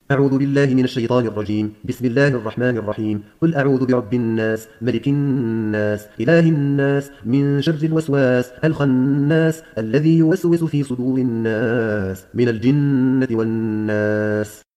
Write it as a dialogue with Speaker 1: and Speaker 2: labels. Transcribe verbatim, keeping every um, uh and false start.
Speaker 1: أعوذ بالله من الشيطان الرجيم. بسم الله الرحمن الرحيم. قل أعوذ برب الناس، ملك الناس، إله الناس، من شر الوسواس الخناس، الذي يوسوس في صدور الناس من الجنة والناس.